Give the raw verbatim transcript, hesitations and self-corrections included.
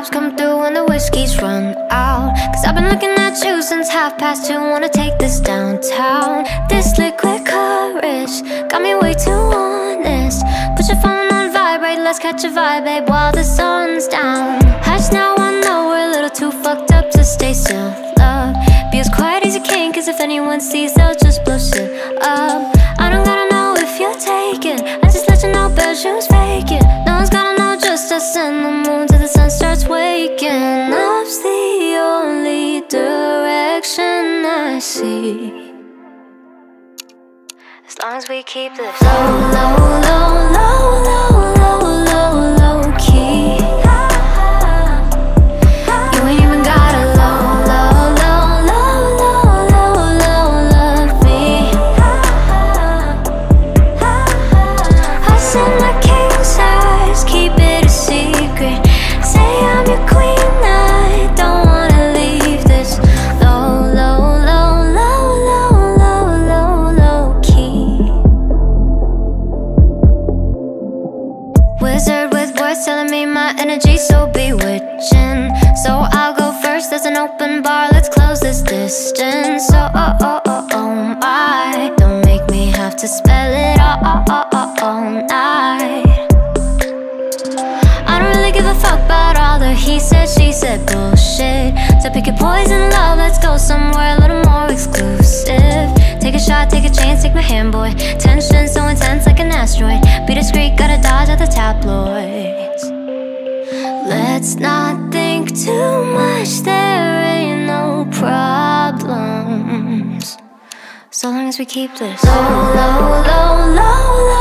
cops come through when the whiskey's run out. Cause I've been looking at you since half past two. Wanna take this downtown. This liquid courage got me way too honest. Put your phone on vibrate, let's catch a vibe, babe, while the sun's down. Hush now, I know we're a little too fucked up to stay still, love. Be as quiet as you can, cause if anyone sees, they'll just blow shit up. I don't gotta know if you're taken, I just let you know bad shoes faking. No one's gotta know, just us and the moon till the sun starts waking. Love's the only direction I see, as long as we keep this low, low, low, low, low, low, low, low key. You ain't even gotta low, low, low, low, low, low, low, love me. I said my king size, keep it a secret. Say I'm your queen, I don't wanna leave this low, low, low, low, low, low, low, low key. Wizard with words telling me my energy's so bewitching. So I'll go first, there's an open bar, let's close this distance. Oh, oh, oh, oh, oh my, don't make me have to spell it all, all, all, all, all night. I don't really give a fuck about all the he said, she said bullshit. So pick your poison, love, let's go somewhere a little more exclusive. Take a shot, take a chance, take my hand, boy. Tension so intense like an asteroid. Be discreet, gotta dodge at the tabloids. Let's not think too much, there ain't no problems, so long as we keep this low, low, low, low, low.